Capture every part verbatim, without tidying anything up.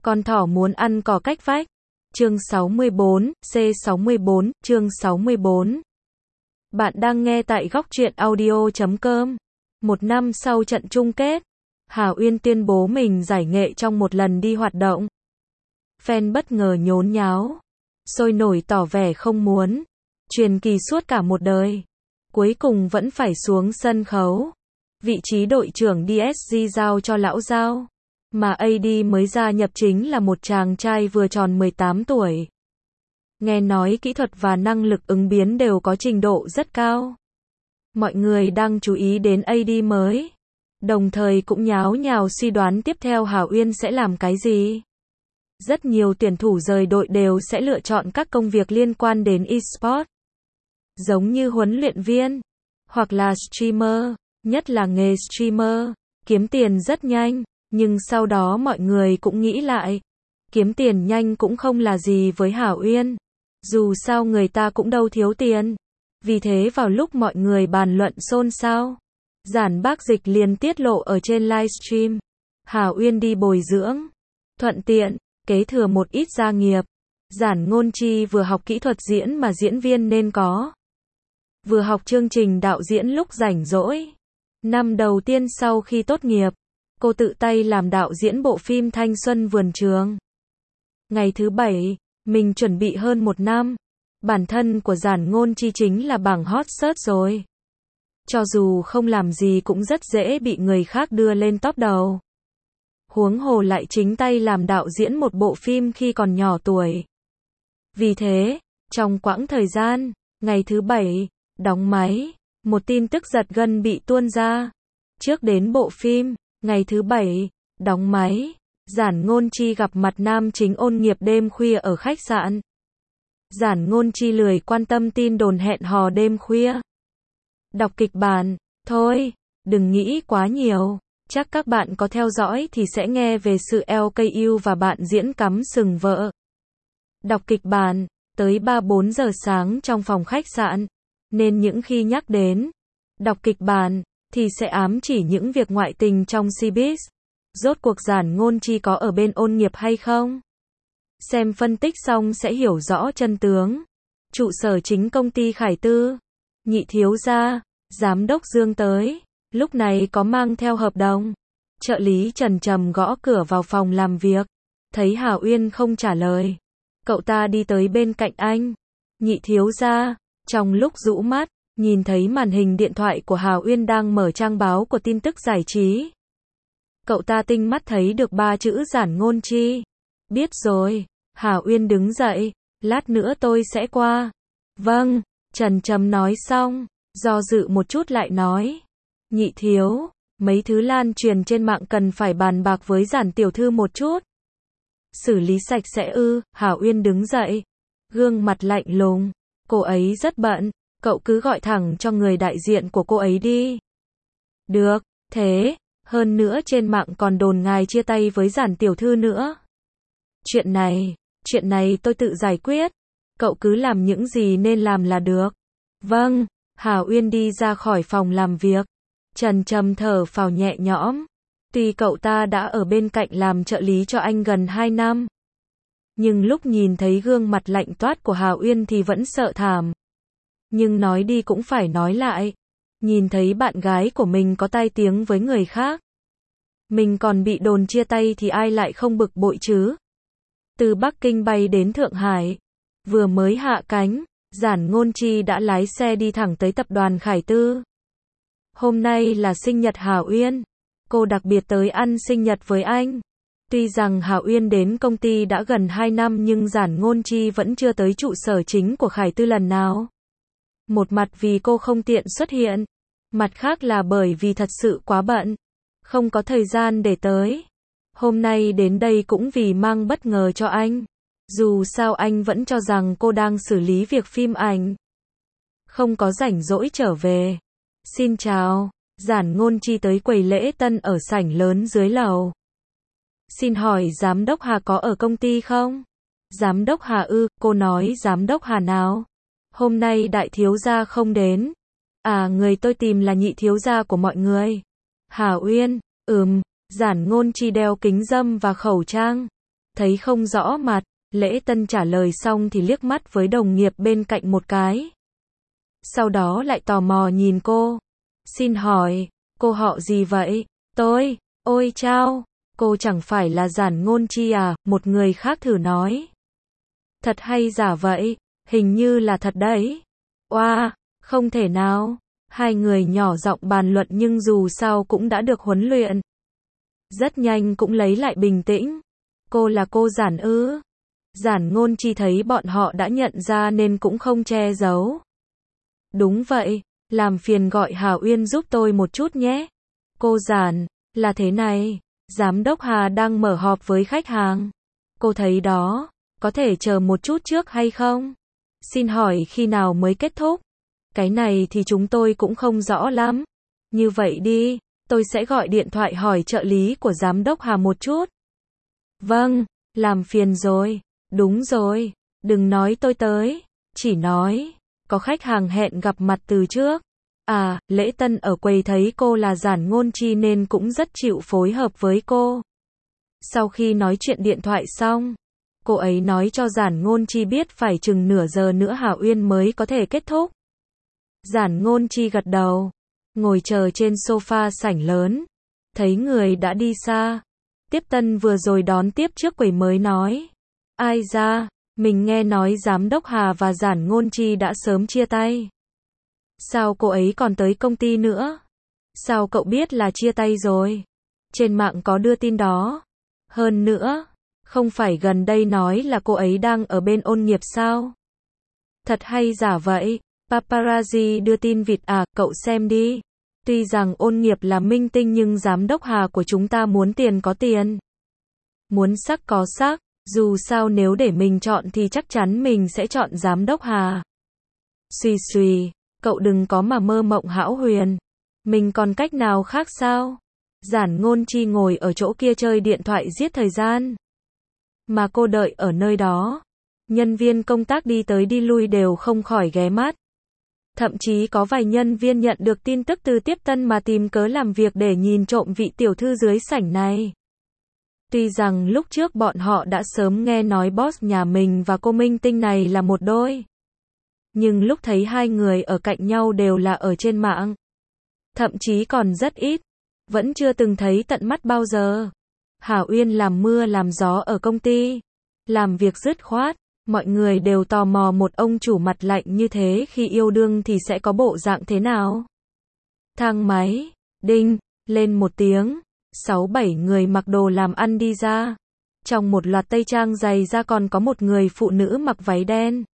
Con thỏ muốn ăn cỏ cách vách. Chương sáu mươi bốn, C sáu mươi bốn, chương sáu mươi bốn. Bạn đang nghe tại góc truyện audio chấm com. Một năm sau trận chung kết, Hà Uyên tuyên bố mình giải nghệ trong một lần đi hoạt động. Fan bất ngờ nhốn nháo, sôi nổi tỏ vẻ không muốn. Truyền kỳ suốt cả một đời, cuối cùng vẫn phải xuống sân khấu. Vị trí đội trưởng đê ét giê giao cho lão Giao, mà a đê mới gia nhập chính là một chàng trai vừa tròn mười tám tuổi. Nghe nói kỹ thuật và năng lực ứng biến đều có trình độ rất cao. Mọi người đang chú ý đến a đê mới, đồng thời cũng nháo nhào suy đoán tiếp theo Hà Uyên sẽ làm cái gì. Rất nhiều tuyển thủ rời đội đều sẽ lựa chọn các công việc liên quan đến eSports, giống như huấn luyện viên, hoặc là streamer, nhất là nghề streamer, kiếm tiền rất nhanh, nhưng sau đó mọi người cũng nghĩ lại, kiếm tiền nhanh cũng không là gì với Hà Uyên, dù sao người ta cũng đâu thiếu tiền. Vì thế vào lúc mọi người bàn luận xôn xao, Giản Bác Dịch liền tiết lộ ở trên livestream, Hà Uyên đi bồi dưỡng, thuận tiện kế thừa một ít gia nghiệp. Giản Ngôn Chi vừa học kỹ thuật diễn mà diễn viên nên có, vừa học chương trình đạo diễn lúc rảnh rỗi. Năm đầu tiên sau khi tốt nghiệp, cô tự tay làm đạo diễn bộ phim Thanh Xuân Vườn Trường. Ngày thứ bảy, mình chuẩn bị hơn một năm. Bản thân của Giản Ngôn Chi chính là bảng hot search rồi. Cho dù không làm gì cũng rất dễ bị người khác đưa lên top đầu. Huống hồ lại chính tay làm đạo diễn một bộ phim khi còn nhỏ tuổi. Vì thế, trong quãng thời gian, ngày thứ bảy, đóng máy, một tin tức giật gân bị tuôn ra. Trước đến bộ phim, ngày thứ bảy, đóng máy, Giản Ngôn Chi gặp mặt nam chính Ôn Nghiệp đêm khuya ở khách sạn. Giản Ngôn Chi lười quan tâm tin đồn hẹn hò đêm khuya. Đọc kịch bản, thôi, đừng nghĩ quá nhiều, chắc các bạn có theo dõi thì sẽ nghe về sự lờ ca u và bạn diễn cắm sừng vợ. Đọc kịch bản, tới ba bốn giờ sáng trong phòng khách sạn, nên những khi nhắc đến đọc kịch bản, thì sẽ ám chỉ những việc ngoại tình trong showbiz. Rốt cuộc Giản Ngôn Chi có ở bên Ôn Nghiệp hay không? Xem phân tích xong sẽ hiểu rõ chân tướng. Trụ sở chính công ty Khải Tư, Nhị thiếu gia, giám đốc Dương tới, lúc này có mang theo hợp đồng. Trợ lý Trần Trầm gõ cửa vào phòng làm việc, thấy Hà Uyên không trả lời, cậu ta đi tới bên cạnh anh. Nhị thiếu gia, trong lúc rũ mắt, nhìn thấy màn hình điện thoại của Hà Uyên đang mở trang báo của tin tức giải trí. Cậu ta tinh mắt thấy được ba chữ Giản Ngôn Chi. Biết rồi, Hà Uyên đứng dậy, lát nữa tôi sẽ qua. Vâng, Trần Trầm nói xong, do dự một chút lại nói. Nhị thiếu, mấy thứ lan truyền trên mạng cần phải bàn bạc với Giản tiểu thư một chút. Xử lý sạch sẽ ư? Hà Uyên đứng dậy, gương mặt lạnh lùng. Cô ấy rất bận, cậu cứ gọi thẳng cho người đại diện của cô ấy đi. Được, thế, hơn nữa trên mạng còn đồn ngài chia tay với Giản tiểu thư nữa. Chuyện này, chuyện này tôi tự giải quyết. Cậu cứ làm những gì nên làm là được. Vâng, Hà Uyên đi ra khỏi phòng làm việc. Trần Trầm thở phào nhẹ nhõm. Tuy cậu ta đã ở bên cạnh làm trợ lý cho anh gần hai năm, nhưng lúc nhìn thấy gương mặt lạnh toát của Hà Uyên thì vẫn sợ thảm. Nhưng nói đi cũng phải nói lại. Nhìn thấy bạn gái của mình có tai tiếng với người khác, mình còn bị đồn chia tay thì ai lại không bực bội chứ. Từ Bắc Kinh bay đến Thượng Hải, vừa mới hạ cánh, Giản Ngôn Chi đã lái xe đi thẳng tới tập đoàn Khải Tư. Hôm nay là sinh nhật Hà Uyên, cô đặc biệt tới ăn sinh nhật với anh. Tuy rằng Hà Uyên đến công ty đã gần hai năm nhưng Giản Ngôn Chi vẫn chưa tới trụ sở chính của Khải Tư lần nào. Một mặt vì cô không tiện xuất hiện, mặt khác là bởi vì thật sự quá bận, không có thời gian để tới. Hôm nay đến đây cũng vì mang bất ngờ cho anh. Dù sao anh vẫn cho rằng cô đang xử lý việc phim ảnh, không có rảnh rỗi trở về. Xin chào, Giản Ngôn Chi tới quầy lễ tân ở sảnh lớn dưới lầu. Xin hỏi giám đốc Hà có ở công ty không? Giám đốc Hà ư? Cô nói giám đốc Hà nào? Hôm nay đại thiếu gia không đến. À, người tôi tìm là nhị thiếu gia của mọi người. Hà Uyên, ừm. Giản Ngôn Chi đeo kính râm và khẩu trang, Thấy không rõ mặt, Lễ Tân trả lời xong thì liếc mắt với đồng nghiệp bên cạnh một cái. Sau đó lại tò mò nhìn cô. Xin hỏi, cô họ gì vậy? Tôi, ôi chao, cô chẳng phải là Giản Ngôn Chi à? Một người khác thử nói. Thật hay giả vậy? Hình như là thật đấy. Oa, wow, không thể nào. Hai người nhỏ giọng bàn luận nhưng dù sao cũng đã được huấn luyện. Rất nhanh cũng lấy lại bình tĩnh. Cô là cô Giản ư? Giản Ngôn Chi thấy bọn họ đã nhận ra nên cũng không che giấu. Đúng vậy, làm phiền gọi Hà Uyên giúp tôi một chút nhé. Cô Giản, là thế này, Giám đốc Hà đang mở họp với khách hàng. Cô thấy đó, có thể chờ một chút trước hay không? Xin hỏi khi nào mới kết thúc? Cái này thì chúng tôi cũng không rõ lắm. Như vậy đi, tôi sẽ gọi điện thoại hỏi trợ lý của Giám đốc Hà một chút. Vâng, làm phiền rồi. Đúng rồi, đừng nói tôi tới, chỉ nói, có khách hàng hẹn gặp mặt từ trước. À, Lễ Tân ở quầy thấy cô là Giản Ngôn Chi nên cũng rất chịu phối hợp với cô. Sau khi nói chuyện điện thoại xong, cô ấy nói cho Giản Ngôn Chi biết phải chừng nửa giờ nữa Hà Uyên mới có thể kết thúc. Giản Ngôn Chi gật đầu, ngồi chờ trên sofa sảnh lớn, thấy người đã đi xa. Tiếp Tân vừa rồi đón tiếp trước quầy mới nói. Ai ra, mình nghe nói Giám đốc Hà và Giản Ngôn Chi đã sớm chia tay. Sao cô ấy còn tới công ty nữa? Sao cậu biết là chia tay rồi? Trên mạng có đưa tin đó. Hơn nữa, không phải gần đây nói là cô ấy đang ở bên Ôn Nghiệp sao? Thật hay giả vậy? Paparazzi đưa tin vịt à, cậu xem đi. Tuy rằng Ôn Nghiệp là minh tinh nhưng Giám đốc Hà của chúng ta muốn tiền có tiền. Muốn sắc có sắc. Dù sao nếu để mình chọn thì chắc chắn mình sẽ chọn Giám đốc Hà. Xùy xùy, cậu đừng có mà mơ mộng hão huyền. Mình còn cách nào khác sao? Giản Ngôn Chi ngồi ở chỗ kia chơi điện thoại giết thời gian. Mà cô đợi ở nơi đó. Nhân viên công tác đi tới đi lui đều không khỏi ghé mắt. Thậm chí có vài nhân viên nhận được tin tức từ Tiếp Tân mà tìm cớ làm việc để nhìn trộm vị tiểu thư dưới sảnh này. Tuy rằng lúc trước bọn họ đã sớm nghe nói boss nhà mình và cô minh tinh này là một đôi. Nhưng lúc thấy hai người ở cạnh nhau đều là ở trên mạng. Thậm chí còn rất ít. Vẫn chưa từng thấy tận mắt bao giờ. Hà Uyên làm mưa làm gió ở công ty. Làm việc dứt khoát. Mọi người đều tò mò một ông chủ mặt lạnh như thế khi yêu đương thì sẽ có bộ dạng thế nào. Thang máy. Đinh. Lên một tiếng. Sáu bảy người mặc đồ làm ăn đi ra. Trong một loạt tây trang dày da còn có một người phụ nữ mặc váy đen.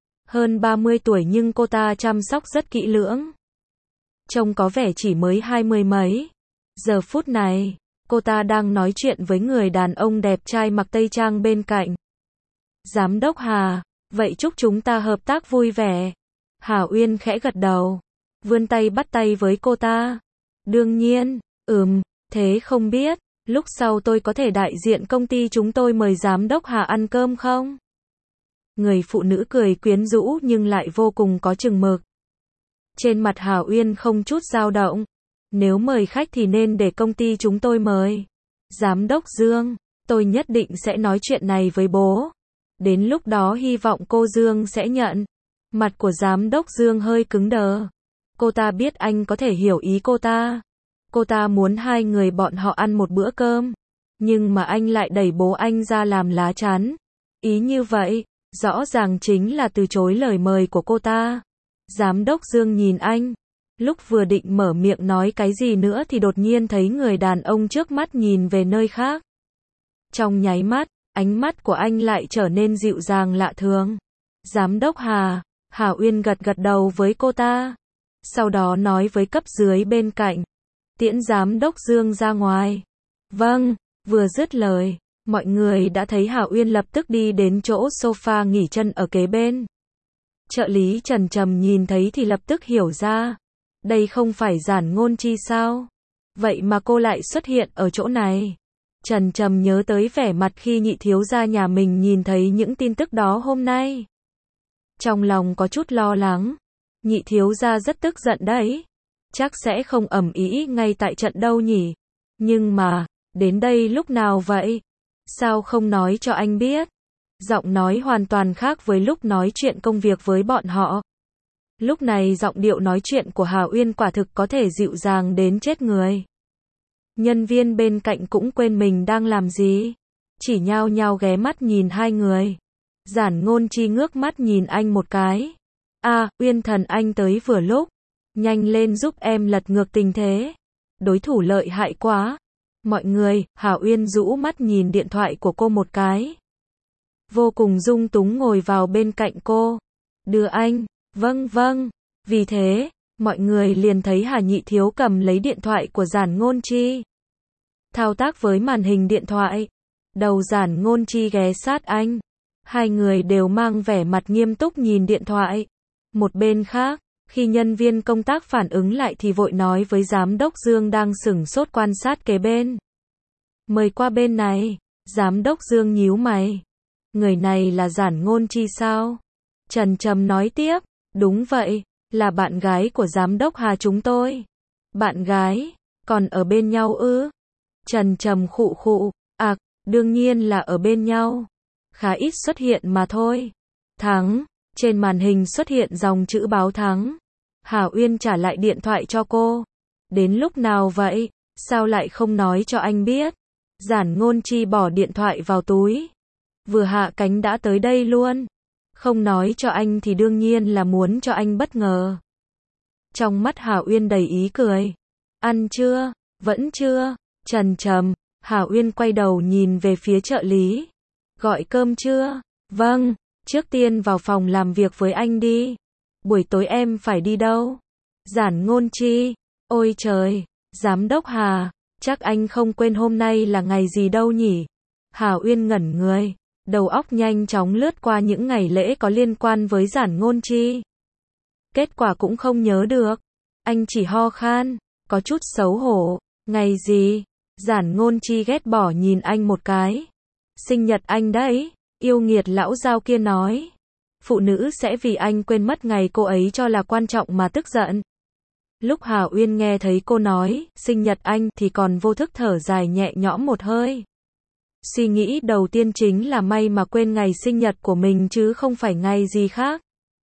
Hơn ba mươi tuổi nhưng cô ta chăm sóc rất kỹ lưỡng. Trông có vẻ chỉ mới hai mươi mấy. Giờ phút này, cô ta đang nói chuyện với người đàn ông đẹp trai mặc tây trang bên cạnh. Giám đốc Hà, vậy chúc chúng ta hợp tác vui vẻ. Hà Uyên khẽ gật đầu. Vươn tay bắt tay với cô ta. Đương nhiên, ừm. Thế không biết, lúc sau tôi có thể đại diện công ty chúng tôi mời Giám đốc Hà ăn cơm không? Người phụ nữ cười quyến rũ nhưng lại vô cùng có chừng mực. Trên mặt Hà Uyên không chút dao động. Nếu mời khách thì nên để công ty chúng tôi mời. Giám đốc Dương, tôi nhất định sẽ nói chuyện này với bố. Đến lúc đó hy vọng cô Dương sẽ nhận. Mặt của Giám đốc Dương hơi cứng đờ. Cô ta biết anh có thể hiểu ý cô ta. Cô ta muốn hai người bọn họ ăn một bữa cơm. Nhưng mà anh lại đẩy bố anh ra làm lá chắn. Ý như vậy, rõ ràng chính là từ chối lời mời của cô ta. Giám đốc Dương nhìn anh. Lúc vừa định mở miệng nói cái gì nữa thì đột nhiên thấy người đàn ông trước mắt nhìn về nơi khác. Trong nháy mắt, ánh mắt của anh lại trở nên dịu dàng lạ thường. Giám đốc Hà, Hà Uyên gật gật đầu với cô ta. Sau đó nói với cấp dưới bên cạnh. Tiễn Giám đốc Dương ra ngoài. Vâng, vừa dứt lời, mọi người đã thấy Hà Uyên lập tức đi đến chỗ sofa nghỉ chân ở kế bên. Trợ lý Trần Trầm nhìn thấy thì lập tức hiểu ra. Đây không phải Giản Ngôn Chi sao? Vậy mà cô lại xuất hiện ở chỗ này. Trần Trầm nhớ tới vẻ mặt khi nhị thiếu gia nhà mình nhìn thấy những tin tức đó hôm nay. Trong lòng có chút lo lắng. Nhị thiếu gia rất tức giận đấy. Chắc sẽ không ầm ĩ ngay tại trận đâu nhỉ. Nhưng mà, đến đây lúc nào vậy? Sao không nói cho anh biết? Giọng nói hoàn toàn khác với lúc nói chuyện công việc với bọn họ. Lúc này giọng điệu nói chuyện của Hà Uyên quả thực có thể dịu dàng đến chết người. Nhân viên bên cạnh cũng quên mình đang làm gì. Chỉ nhao nhao ghé mắt nhìn hai người. Giản Ngôn Chi ngước mắt nhìn anh một cái. À, Uyên thần anh tới vừa lúc. Nhanh lên giúp em lật ngược tình thế. Đối thủ lợi hại quá. Mọi người, Hà Uyên rũ mắt nhìn điện thoại của cô một cái. Vô cùng dung túng ngồi vào bên cạnh cô. Đưa anh. Vâng vâng. Vì thế, mọi người liền thấy Hà Nhị Thiếu cầm lấy điện thoại của Giản Ngôn Chi. Thao tác với màn hình điện thoại. Đầu Giản Ngôn Chi ghé sát anh. Hai người đều mang vẻ mặt nghiêm túc nhìn điện thoại. Một bên khác, khi nhân viên công tác phản ứng lại thì vội nói với giám đốc Dương đang sửng sốt quan sát kế bên. Mời qua bên này. Giám đốc Dương nhíu mày. Người này là Giản Ngôn Chi sao? Trần Trầm nói tiếp. Đúng vậy, là bạn gái của giám đốc Hà chúng tôi. Bạn gái? Còn ở bên nhau ư? Trần Trầm khụ khụ. À, đương nhiên là ở bên nhau. Khá ít xuất hiện mà thôi. Thắng. Trên màn hình xuất hiện dòng chữ báo thắng. Hà Uyên trả lại điện thoại cho cô. Đến lúc nào vậy? Sao lại không nói cho anh biết? Giản Ngôn Chi bỏ điện thoại vào túi. Vừa hạ cánh đã tới đây luôn. Không nói cho anh thì đương nhiên là muốn cho anh bất ngờ. Trong mắt Hà Uyên đầy ý cười. Ăn chưa? Vẫn chưa? Trần Trầm. Hà Uyên quay đầu nhìn về phía trợ lý. Gọi cơm chưa? Vâng. Trước tiên vào phòng làm việc với anh đi. Buổi tối em phải đi đâu? Giản Ngôn Chi. Ôi trời. Giám đốc Hà. Chắc anh không quên hôm nay là ngày gì đâu nhỉ? Hà Uyên ngẩn người. Đầu óc nhanh chóng lướt qua những ngày lễ có liên quan với Giản Ngôn Chi. Kết quả cũng không nhớ được. Anh chỉ ho khan. Có chút xấu hổ. Ngày gì? Giản Ngôn Chi ghét bỏ nhìn anh một cái. Sinh nhật anh đấy. Yêu nghiệt lão giao kia nói. Phụ nữ sẽ vì anh quên mất ngày cô ấy cho là quan trọng mà tức giận. Lúc Hà Uyên nghe thấy cô nói, sinh nhật anh thì còn vô thức thở dài nhẹ nhõm một hơi. Suy nghĩ đầu tiên chính là may mà quên ngày sinh nhật của mình chứ không phải ngày gì khác.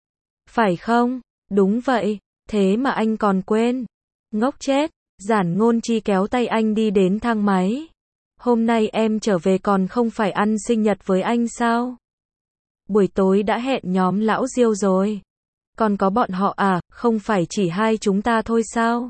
Phải không? Đúng vậy. Thế mà anh còn quên. Ngốc chết. Giản Ngôn Chi kéo tay anh đi đến thang máy. Hôm nay em trở về còn không phải ăn sinh nhật với anh sao? Buổi tối đã hẹn nhóm lão Diêu rồi. Còn có bọn họ à, không phải chỉ hai chúng ta thôi sao?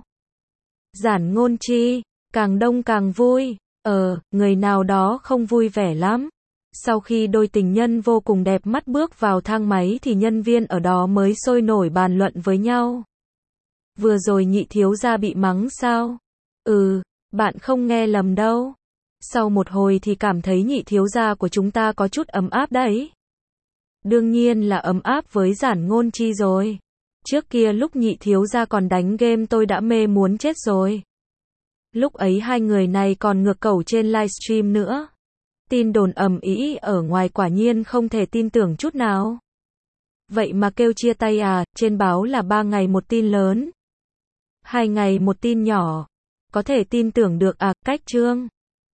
Giản Ngôn Chi. Càng đông càng vui. Ờ, người nào đó không vui vẻ lắm. Sau khi đôi tình nhân vô cùng đẹp mắt bước vào thang máy thì nhân viên ở đó mới sôi nổi bàn luận với nhau. Vừa rồi Nhị thiếu gia bị mắng sao? Ừ, bạn không nghe lầm đâu. Sau một hồi thì cảm thấy Nhị thiếu gia của chúng ta có chút ấm áp đấy. Đương nhiên là ấm áp với Giản Ngôn Chi rồi. Trước kia lúc Nhị thiếu gia còn đánh game tôi đã mê muốn chết rồi. Lúc ấy hai người này còn ngược cẩu trên livestream nữa. Tin đồn ầm ĩ ở ngoài quả nhiên không thể tin tưởng chút nào. Vậy mà kêu chia tay à, trên báo là ba ngày một tin lớn. Hai ngày một tin nhỏ. Có thể tin tưởng được à, cách chương.